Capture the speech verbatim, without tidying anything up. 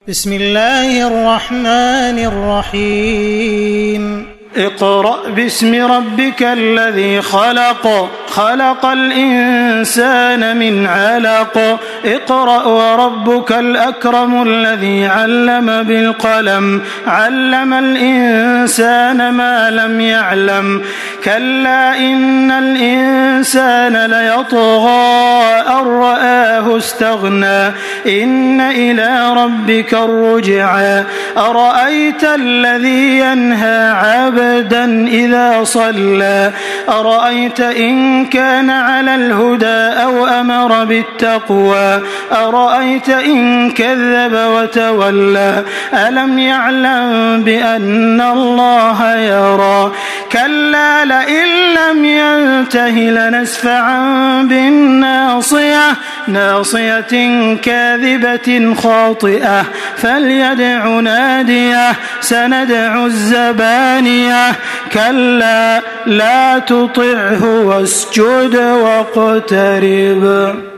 بسم الله الرحمن الرحيم اقرأ باسم ربك الذي خلق خلق الإنسان من علق اقرأ وربك الأكرم الذي علم بالقلم علم الإنسان ما لم يعلم كلا إن الإنسان ليطغى أن رآه استغنى إن إلى ربك الرجعى أرأيت الذي ينهى عبدا إذا صلى أرأيت إن كان على الهدى أو أمر بالتقوى أرأيت إن كذب وتولى ألم يعلم بأن الله يرى كلا لئن لم ينته لنسفعا بالناصية ناصية كاذبة خاطئة فليدع ناديه سندع الزبانية كلا لا تطعه واسجد واقترب.